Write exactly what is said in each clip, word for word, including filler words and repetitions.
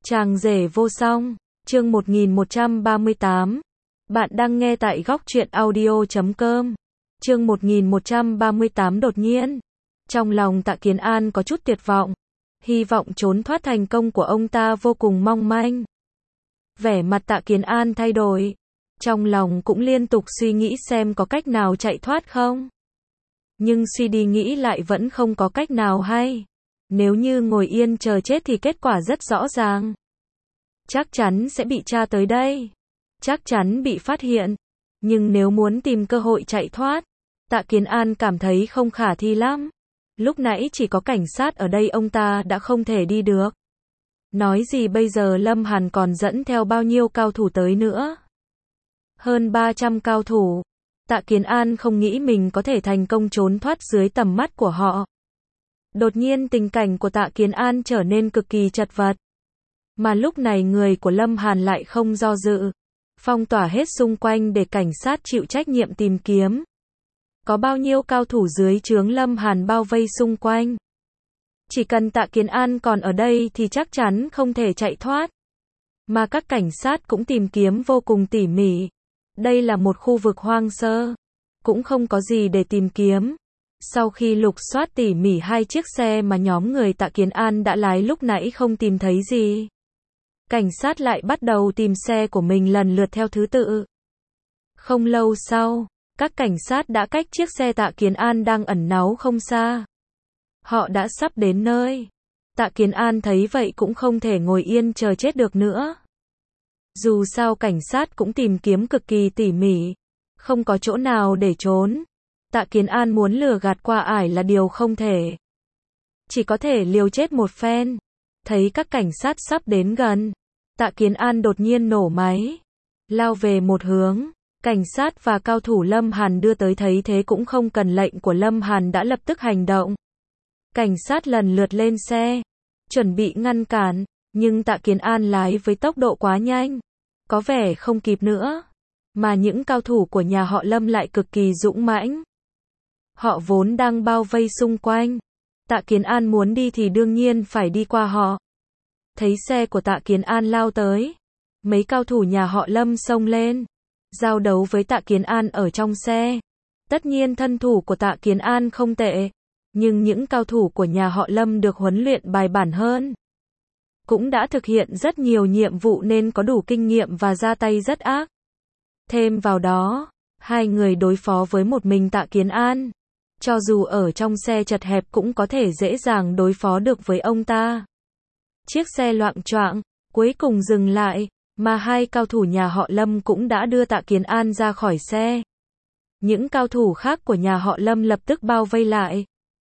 Chàng rể vô song, chương một nghìn một trăm ba mươi tám. Bạn đang nghe tại góc truyện audio chấm com. Chương một nghìn một trăm ba mươi tám đột nhiên. Trong lòng Tạ Kiến An có chút tuyệt vọng. Hy vọng trốn thoát thành công của ông ta vô cùng mong manh. Vẻ mặt Tạ Kiến An thay đổi. Trong lòng cũng liên tục suy nghĩ xem có cách nào chạy thoát không. Nhưng suy đi nghĩ lại vẫn không có cách nào hay. Nếu như ngồi yên chờ chết thì kết quả rất rõ ràng. Chắc chắn sẽ bị tra tới đây. Chắc chắn bị phát hiện. Nhưng nếu muốn tìm cơ hội chạy thoát, Tạ Kiến An cảm thấy không khả thi lắm. Lúc nãy chỉ có cảnh sát ở đây ông ta đã không thể đi được. Nói gì bây giờ Lâm Hàn còn dẫn theo bao nhiêu cao thủ tới nữa. Hơn ba trăm cao thủ. Tạ Kiến An không nghĩ mình có thể thành công trốn thoát dưới tầm mắt của họ. Đột nhiên tình cảnh của Tạ Kiến An trở nên cực kỳ chật vật. Mà lúc này người của Lâm Hàn lại không do dự. Phong tỏa hết xung quanh để cảnh sát chịu trách nhiệm tìm kiếm. Có bao nhiêu cao thủ dưới trướng Lâm Hàn bao vây xung quanh. Chỉ cần Tạ Kiến An còn ở đây thì chắc chắn không thể chạy thoát. Mà các cảnh sát cũng tìm kiếm vô cùng tỉ mỉ. Đây là một khu vực hoang sơ. Cũng không có gì để tìm kiếm. Sau khi lục soát tỉ mỉ hai chiếc xe mà nhóm người Tạ Kiến An đã lái lúc nãy không tìm thấy gì. Cảnh sát lại bắt đầu tìm xe của mình lần lượt theo thứ tự. Không lâu sau, các cảnh sát đã cách chiếc xe Tạ Kiến An đang ẩn náu không xa. Họ đã sắp đến nơi. Tạ Kiến An thấy vậy cũng không thể ngồi yên chờ chết được nữa. Dù sao cảnh sát cũng tìm kiếm cực kỳ tỉ mỉ. Không có chỗ nào để trốn. Tạ Kiến An muốn lừa gạt qua ải là điều không thể. Chỉ có thể liều chết một phen. Thấy các cảnh sát sắp đến gần. Tạ Kiến An đột nhiên nổ máy. Lao về một hướng. Cảnh sát và cao thủ Lâm Hàn đưa tới thấy thế cũng không cần lệnh của Lâm Hàn đã lập tức hành động. Cảnh sát lần lượt lên xe. Chuẩn bị ngăn cản. Nhưng Tạ Kiến An lái với tốc độ quá nhanh. Có vẻ không kịp nữa. Mà những cao thủ của nhà họ Lâm lại cực kỳ dũng mãnh. Họ vốn đang bao vây xung quanh. Tạ Kiến An muốn đi thì đương nhiên phải đi qua họ. Thấy xe của Tạ Kiến An lao tới. Mấy cao thủ nhà họ Lâm xông lên. Giao đấu với Tạ Kiến An ở trong xe. Tất nhiên thân thủ của Tạ Kiến An không tệ. Nhưng những cao thủ của nhà họ Lâm được huấn luyện bài bản hơn. Cũng đã thực hiện rất nhiều nhiệm vụ nên có đủ kinh nghiệm và ra tay rất ác. Thêm vào đó, hai người đối phó với một mình Tạ Kiến An. Cho dù ở trong xe chật hẹp cũng có thể dễ dàng đối phó được với ông ta. Chiếc xe loạng choạng, cuối cùng dừng lại, mà hai cao thủ nhà họ Lâm cũng đã đưa Tạ Kiến An ra khỏi xe. Những cao thủ khác của nhà họ Lâm lập tức bao vây lại.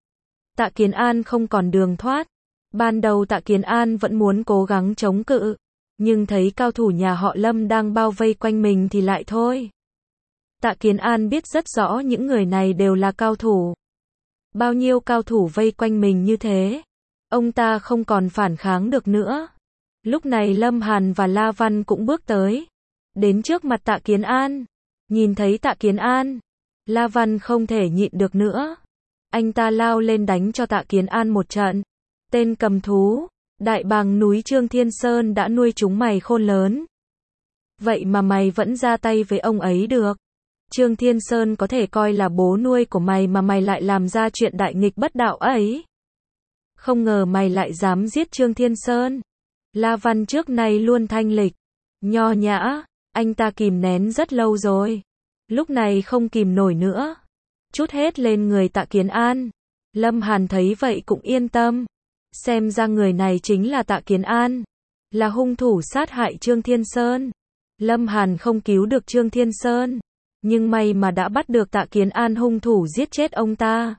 Tạ Kiến An không còn đường thoát. Ban đầu Tạ Kiến An vẫn muốn cố gắng chống cự, nhưng thấy cao thủ nhà họ Lâm đang bao vây quanh mình thì lại thôi. Tạ Kiến An biết rất rõ những người này đều là cao thủ. Bao nhiêu cao thủ vây quanh mình như thế, ông ta không còn phản kháng được nữa. Lúc này Lâm Hàn và La Văn cũng bước tới, đến trước mặt Tạ Kiến An. Nhìn thấy Tạ Kiến An, La Văn không thể nhịn được nữa. Anh ta lao lên đánh cho Tạ Kiến An một trận. Tên cầm thú, đại bàng núi Trương Thiên Sơn đã nuôi chúng mày khôn lớn. Vậy mà mày vẫn ra tay với ông ấy được. Trương Thiên Sơn có thể coi là bố nuôi của mày mà mày lại làm ra chuyện đại nghịch bất đạo ấy. Không ngờ mày lại dám giết Trương Thiên Sơn. La Văn trước nay luôn thanh lịch, nho nhã, anh ta kìm nén rất lâu rồi. Lúc này không kìm nổi nữa. Trút hết lên người Tạ Kiến An. Lâm Hàn thấy vậy cũng yên tâm. Xem ra người này chính là Tạ Kiến An. Là hung thủ sát hại Trương Thiên Sơn. Lâm Hàn không cứu được Trương Thiên Sơn. Nhưng may mà đã bắt được Tạ Kiến An hung thủ giết chết ông ta.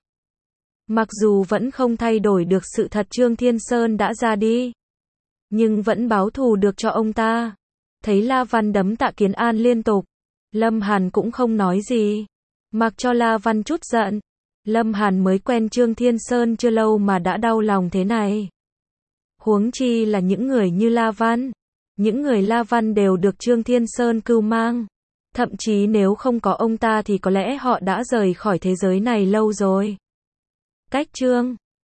Mặc dù vẫn không thay đổi được sự thật Trương Thiên Sơn đã ra đi. Nhưng vẫn báo thù được cho ông ta. Thấy La Văn đấm Tạ Kiến An liên tục. Lâm Hàn cũng không nói gì. Mặc cho La Văn chút giận. Lâm Hàn mới quen Trương Thiên Sơn chưa lâu mà đã đau lòng thế này. Huống chi là những người như La Văn. Những người La Văn đều được Trương Thiên Sơn cưu mang. Thậm chí nếu không có ông ta thì có lẽ họ đã rời khỏi thế giới này lâu rồi. Cách chương